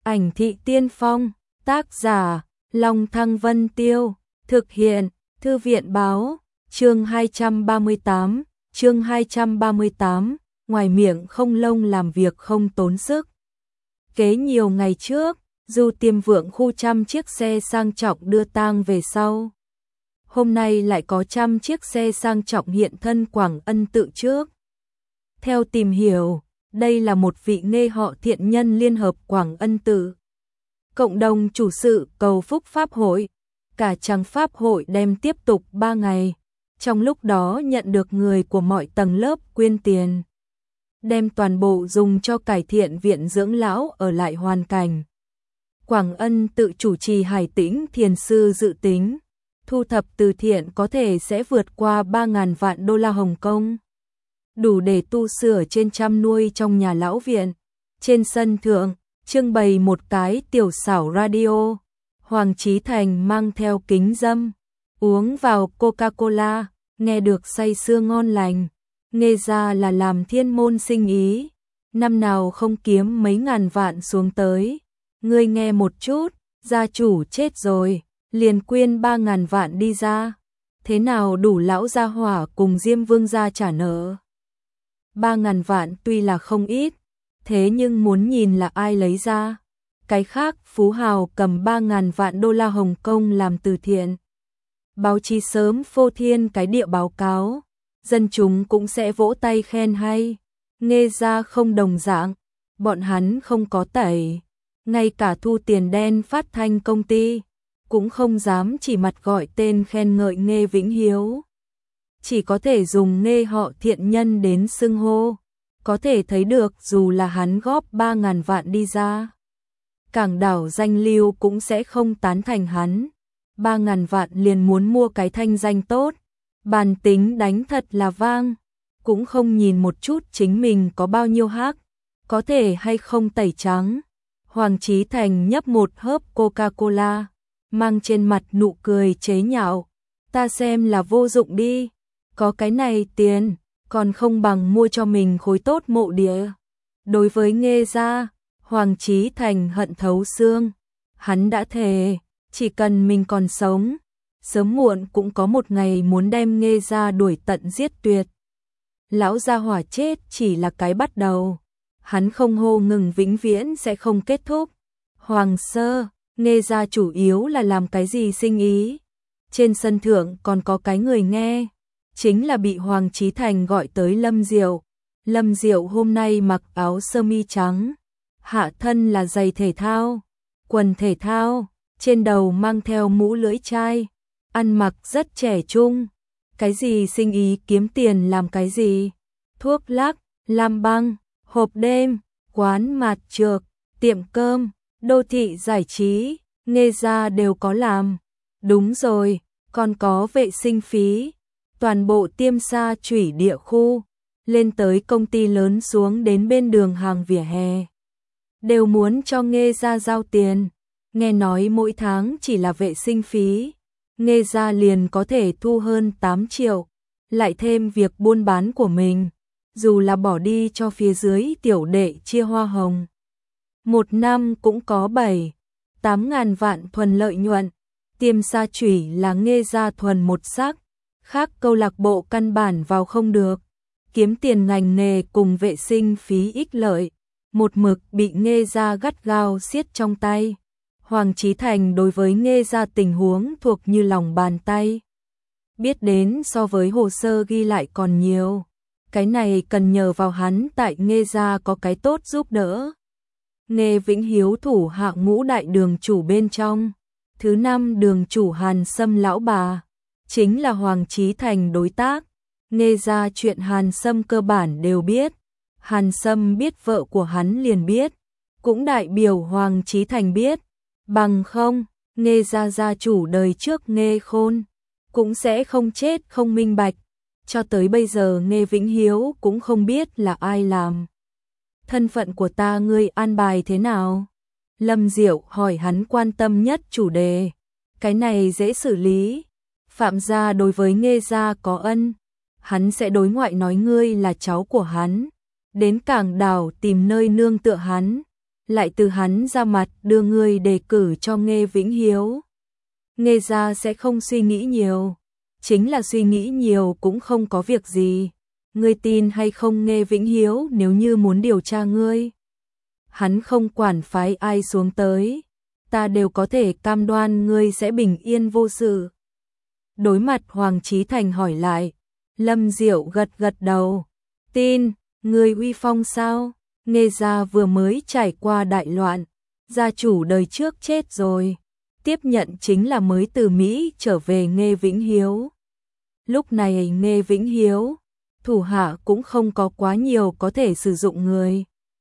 Ảnh thị tiên phong, tác giả, Long Thăng Vân Tiêu, thực hiện, Thư viện báo, chương 238, ngoài miệng không lông làm việc không tốn sức. Kế nhiều ngày trước, Du Tiêm Vượng khu trăm chiếc xe sang trọng đưa tang về sau. Hôm nay lại có trăm chiếc xe sang trọng hiện thân Quảng Ân tự trước. Theo tìm hiểu, đây là một vị Nghê họ thiện nhân liên hợp Quảng Ân tự. Cộng đồng chủ sự cầu phúc Pháp hội, cả trang Pháp hội đem tiếp tục 3 ngày. Trong lúc đó nhận được người của mọi tầng lớp quyên tiền. Đem toàn bộ dùng cho cải thiện viện dưỡng lão ở lại hoàn cảnh. Quảng Ân tự chủ trì Hải Tĩnh thiền sư dự tính, thu thập từ thiện có thể sẽ vượt qua 3.000 vạn đô la Hồng Kông. Đủ để tu sửa trên chăm nuôi trong nhà lão viện. Trên sân thượng, trưng bày một cái tiểu xảo radio. Hoàng Chí Thành mang theo kính dâm, uống vào Coca-Cola, nghe được say sưa ngon lành. Nghe ra là làm thiên môn sinh ý, năm nào không kiếm mấy ngàn vạn xuống tới. Ngươi nghe một chút, gia chủ chết rồi, liền quyên 3.000 vạn đi ra. Thế nào đủ lão gia hỏa cùng Diêm Vương gia trả nợ. 3.000 vạn tuy là không ít, thế nhưng muốn nhìn là ai lấy ra. Cái khác phú hào cầm 3.000 vạn đô la Hồng Kông làm từ thiện. Báo chí sớm phô thiên cái địa báo cáo, dân chúng cũng sẽ vỗ tay khen hay. Nghe ra không đồng dạng, bọn hắn không có tẩy, ngay cả thu tiền đen phát thanh công ty, cũng không dám chỉ mặt gọi tên khen ngợi Nghê Vĩnh Hiếu. Chỉ có thể dùng Nghê họ thiện nhân đến xưng hô, có thể thấy được dù là hắn góp 3.000 vạn đi ra. Cảng đảo danh lưu cũng sẽ không tán thành hắn, 3.000 vạn liền muốn mua cái thanh danh tốt, bản tính đánh thật là vang, cũng không nhìn một chút chính mình có bao nhiêu hắc, có thể hay không tẩy trắng. Hoàng Chí Thành nhấp một hớp Coca-Cola, mang trên mặt nụ cười chế nhạo, ta xem là vô dụng đi, có cái này tiền, còn không bằng mua cho mình khối tốt mộ địa. Đối với Nghê gia, Hoàng Chí Thành hận thấu xương, hắn đã thề, chỉ cần mình còn sống, sớm muộn cũng có một ngày muốn đem Nghê gia đuổi tận giết tuyệt. Lão gia hỏa chết chỉ là cái bắt đầu, hắn không hô ngừng vĩnh viễn sẽ không kết thúc. Hoàng sơ, Nghê gia chủ yếu là làm cái gì sinh ý? Trên sân thượng còn có cái người nghe, chính là bị Hoàng Chí Thành gọi tới Lâm Diệu. Lâm Diệu hôm nay mặc áo sơ mi trắng, hạ thân là giày thể thao, quần thể thao, trên đầu mang theo mũ lưỡi chai, ăn mặc rất trẻ trung. Cái gì sinh ý kiếm tiền làm cái gì? Thuốc lắc, làm băng, hộp đêm, quán mạt trược, tiệm cơm, đô thị giải trí, Nghê gia đều có làm. Đúng rồi, còn có vệ sinh phí. Toàn bộ Tiêm Sa Chủy địa khu, lên tới công ty lớn xuống đến bên đường hàng vỉa hè, đều muốn cho Nghê gia giao tiền. Nghe nói mỗi tháng chỉ là vệ sinh phí, Nghê gia liền có thể thu hơn 8 triệu, lại thêm việc buôn bán của mình, dù là bỏ đi cho phía dưới tiểu đệ chia hoa hồng. Một năm cũng có 7-8 ngàn vạn thuần lợi nhuận. Tiêm Sa Chủy là Nghê gia thuần một sắc, khác câu lạc bộ căn bản vào không được. Kiếm tiền ngành nghề cùng vệ sinh phí ích lợi, một mực bị Nghê gia gắt gao siết trong tay. Hoàng Chí Thành đối với Nghê gia tình huống thuộc như lòng bàn tay. Biết đến so với hồ sơ ghi lại còn nhiều. Cái này cần nhờ vào hắn tại Nghê gia có cái tốt giúp đỡ. Nghê Vĩnh Hiếu thủ hạ ngũ đại đường chủ bên trong. Thứ 5 đường chủ Hàn Sâm lão bà, chính là Hoàng Chí Thành đối tác. Nghê gia chuyện Hàn Sâm cơ bản đều biết. Hàn Sâm biết vợ của hắn liền biết, cũng đại biểu Hoàng Chí Thành biết. Bằng không, Nghê gia gia chủ đời trước Nghê Khôn cũng sẽ không chết không minh bạch. Cho tới bây giờ Nghê Vĩnh Hiếu cũng không biết là ai làm. Thân phận của ta ngươi an bài thế nào? Lâm Diệu hỏi hắn quan tâm nhất chủ đề. Cái này dễ xử lý. Phạm gia đối với Nghê gia có ân, hắn sẽ đối ngoại nói ngươi là cháu của hắn, đến cảng đảo tìm nơi nương tựa hắn. lại từ hắn ra mặt đưa ngươi đề cử cho Nghê Vĩnh Hiếu. Nghê gia sẽ không suy nghĩ nhiều, chính là suy nghĩ nhiều cũng không có việc gì. Ngươi tin hay không Nghê Vĩnh Hiếu nếu như muốn điều tra ngươi, hắn không quản phái ai xuống tới, ta đều có thể cam đoan ngươi sẽ bình yên vô sự. Đối mặt Hoàng Chí Thành hỏi lại, Lâm Diệu gật gật đầu, tin, ngươi uy phong sao? Nghê gia vừa mới trải qua đại loạn, gia chủ đời trước chết rồi, tiếp nhận chính là mới từ Mỹ trở về Nghê Vĩnh Hiếu. Lúc này Nghê Vĩnh Hiếu, thủ hạ cũng không có quá nhiều có thể sử dụng người,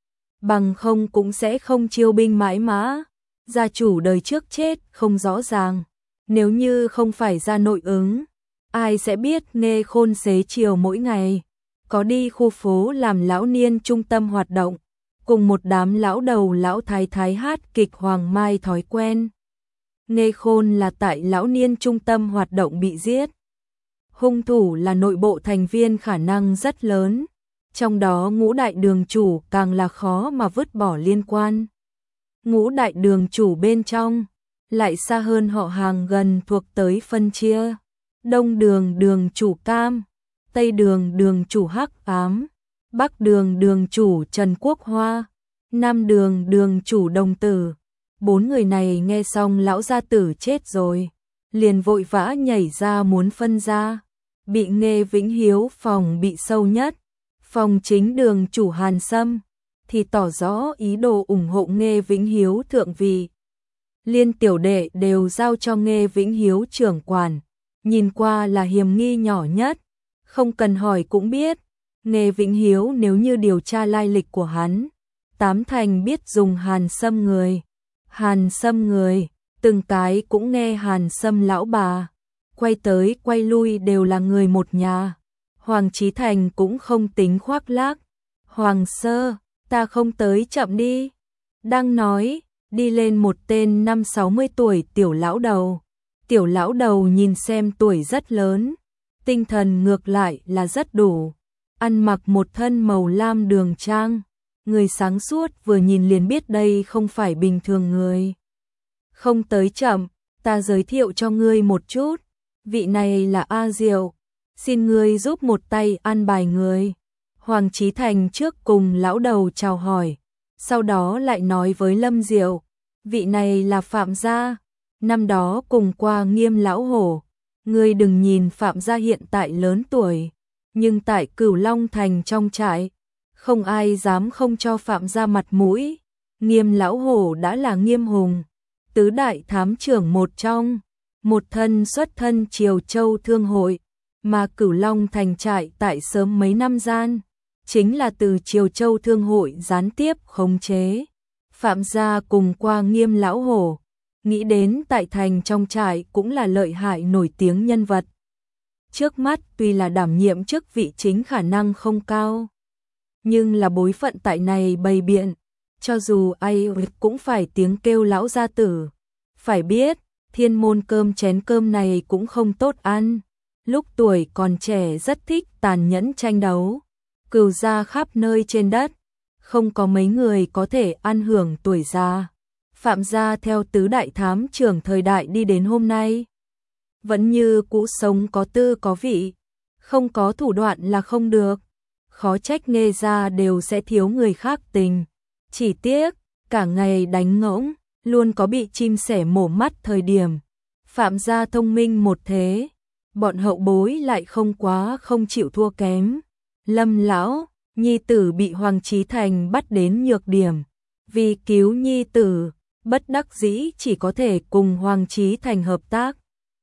bằng không cũng sẽ không chiêu binh mãi mã. Gia chủ đời trước chết không rõ ràng, nếu như không phải ra nội ứng, ai sẽ biết Nghê Khôn xế chiều mỗi ngày có đi khu phố làm lão niên trung tâm hoạt động, cùng một đám lão đầu lão thái thái hát kịch Hoàng Mai thói quen. Nghê Khôn là tại lão niên trung tâm hoạt động bị giết. Hung thủ là nội bộ thành viên khả năng rất lớn, trong đó Ngũ đại đường chủ càng là khó mà vứt bỏ liên quan. Ngũ đại đường chủ bên trong lại xa hơn họ hàng gần thuộc tới phân chia. Đông đường đường chủ Cam, Tây đường đường chủ Hắc Ám, Bắc đường đường chủ Trần Quốc Hoa, Nam đường đường chủ Đồng Tử. 4 người này nghe xong lão gia tử chết rồi, liền vội vã nhảy ra muốn phân ra. Bị Nghê Vĩnh Hiếu phòng bị sâu nhất, phòng chính đường chủ Hàn Sâm thì tỏ rõ ý đồ ủng hộ Nghê Vĩnh Hiếu thượng vị. Liên tiểu đệ đều giao cho Nghê Vĩnh Hiếu trưởng quản, nhìn qua là hiểm nghi nhỏ nhất, không cần hỏi cũng biết. Nghê Vĩnh Hiếu nếu như điều tra lai lịch của hắn, 8 thành biết dùng Hàn Sâm người. Hàn Sâm người, từng cái cũng nghe Hàn Sâm lão bà, quay tới quay lui đều là người một nhà. Hoàng Chí Thành cũng không tính khoác lác. Hoàng sơ, ta không tới chậm đi. Đang nói, đi lên một tên 50-60 tuổi tiểu lão đầu. Tiểu lão đầu nhìn xem tuổi rất lớn, tinh thần ngược lại là rất đủ. Ăn mặc một thân màu lam đường trang, người sáng suốt vừa nhìn liền biết đây không phải bình thường người. Không tới chậm, ta giới thiệu cho ngươi một chút. Vị này là A Diệu, xin ngươi giúp một tay an bài người. Hoàng Chí Thành trước cùng lão đầu chào hỏi, sau đó lại nói với Lâm Diệu, vị này là Phạm gia, năm đó cùng qua Nghiêm lão hổ. Ngươi đừng nhìn Phạm gia hiện tại lớn tuổi, nhưng tại Cửu Long Thành trong trại, không ai dám không cho Phạm gia mặt mũi. Nghiêm lão hổ đã là Nghiêm Hùng, tứ đại thám trưởng một trong, một thân xuất thân Triều Châu Thương hội, mà Cửu Long Thành trại tại sớm mấy năm gian, chính là từ Triều Châu Thương hội gián tiếp khống chế. Phạm gia cùng qua Nghiêm lão hổ, nghĩ đến tại thành trong trại cũng là lợi hại nổi tiếng nhân vật. Trước mắt tuy là đảm nhiệm chức vị chính khả năng không cao, nhưng là bối phận tại này bày biện, cho dù ai cũng phải tiếng kêu lão gia tử. Phải biết, thiên môn cơm chén cơm này cũng không tốt ăn. Lúc tuổi còn trẻ rất thích tàn nhẫn tranh đấu, cừu gia khắp nơi trên đất, không có mấy người có thể ăn hưởng tuổi già. Phạm gia theo tứ đại thám trưởng thời đại đi đến hôm nay, vẫn như cũ sống có tư có vị, không có thủ đoạn là không được. Khó trách Nghê gia đều sẽ thiếu người khác tình. Chỉ tiếc, cả ngày đánh ngỗng, luôn có bị chim sẻ mổ mắt thời điểm. Phạm gia thông minh một thế, bọn hậu bối lại không chịu thua kém. Lâm lão, nhi tử bị Hoàng Chí Thành bắt đến nhược điểm, vì cứu nhi tử, bất đắc dĩ chỉ có thể cùng Hoàng Chí Thành hợp tác.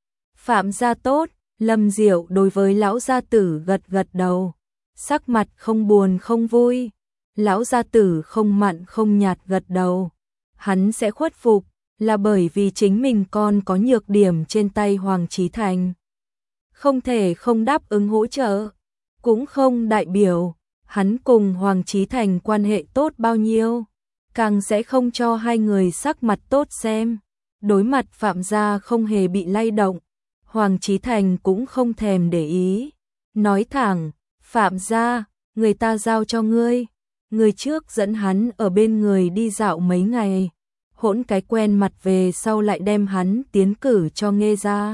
Phạm gia tốt, Lâm Diệu đối với lão gia tử gật gật đầu, sắc mặt không buồn không vui. Lão gia tử không mặn không nhạt gật đầu, hắn sẽ khuất phục là bởi vì chính mình còn có nhược điểm trên tay Hoàng Chí Thành, không thể không đáp ứng hỗ trợ, cũng không đại biểu hắn cùng Hoàng Chí Thành quan hệ tốt bao nhiêu, càng sẽ không cho hai người sắc mặt tốt xem. Đối mặt Phạm gia không hề bị lay động, Hoàng Chí Thành cũng không thèm để ý, nói thẳng, Phạm gia, người ta giao cho ngươi, Người trước dẫn hắn ở bên người đi dạo mấy ngày, hỗn cái quen mặt về sau lại đem hắn tiến cử cho Nghê gia.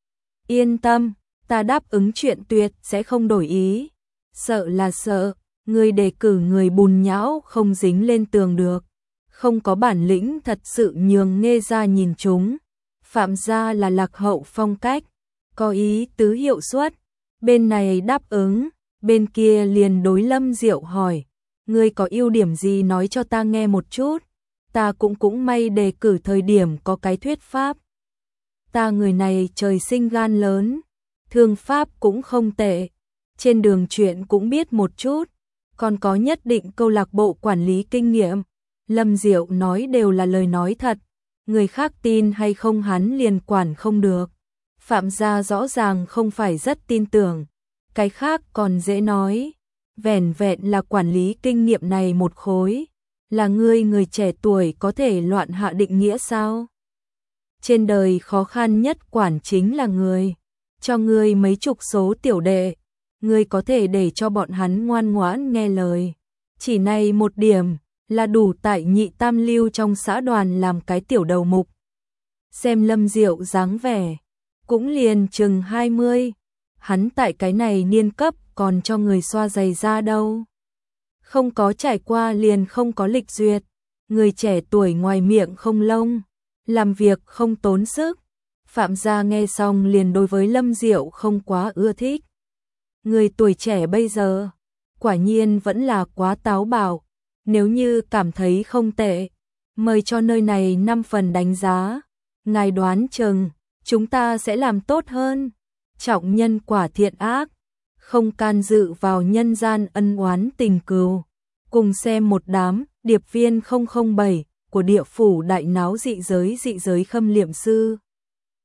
Yên tâm, ta đáp ứng chuyện tuyệt sẽ không đổi ý. Sợ là sợ, người đề cử người bùn nhão không dính lên tường được. Không có bản lĩnh thật sự nhường Nghê gia nhìn chúng. Phạm gia là lạc hậu phong cách, có ý tứ hiệu suất. Bên này đáp ứng, bên kia liền đối Lâm Diệu hỏi. Ngươi có ưu điểm gì nói cho ta nghe một chút. Ta cũng may đề cử thời điểm có cái thuyết pháp. Ta người này trời sinh gan lớn, thương pháp cũng không tệ, trên đường chuyện cũng biết một chút, còn có nhất định câu lạc bộ quản lý kinh nghiệm. Lâm Diệu nói đều là lời nói thật, người khác tin hay không hắn liền quản không được. Phạm gia rõ ràng không phải rất tin tưởng, cái khác còn dễ nói, vẻn vẹn là quản lý kinh nghiệm này một khối, là ngươi người trẻ tuổi có thể loạn hạ định nghĩa sao? Trên đời khó khăn nhất quản chính là người, cho ngươi mấy chục số tiểu đệ, ngươi có thể để cho bọn hắn ngoan ngoãn nghe lời. Chỉ này một điểm là đủ tại nhị tam lưu trong xã đoàn làm cái tiểu đầu mục. Xem Lâm Diệu dáng vẻ, cũng liền chừng 20, hắn tại cái này niên cấp còn cho người xoa giày da đâu. Không có trải qua liền không có lịch duyệt, người trẻ tuổi ngoài miệng không lông, làm việc không tốn sức. Phạm gia nghe xong liền đối với Lâm Diệu không quá ưa thích. Người tuổi trẻ bây giờ, quả nhiên vẫn là quá táo bạo, nếu như cảm thấy không tệ, mời cho nơi này 5 phần đánh giá, ngài đoán chừng, chúng ta sẽ làm tốt hơn. Trọng nhân quả thiện ác, không can dự vào nhân gian ân oán tình cừu. Cùng xem một đám điệp viên 007 của địa phủ đại náo dị giới khâm liệm sư.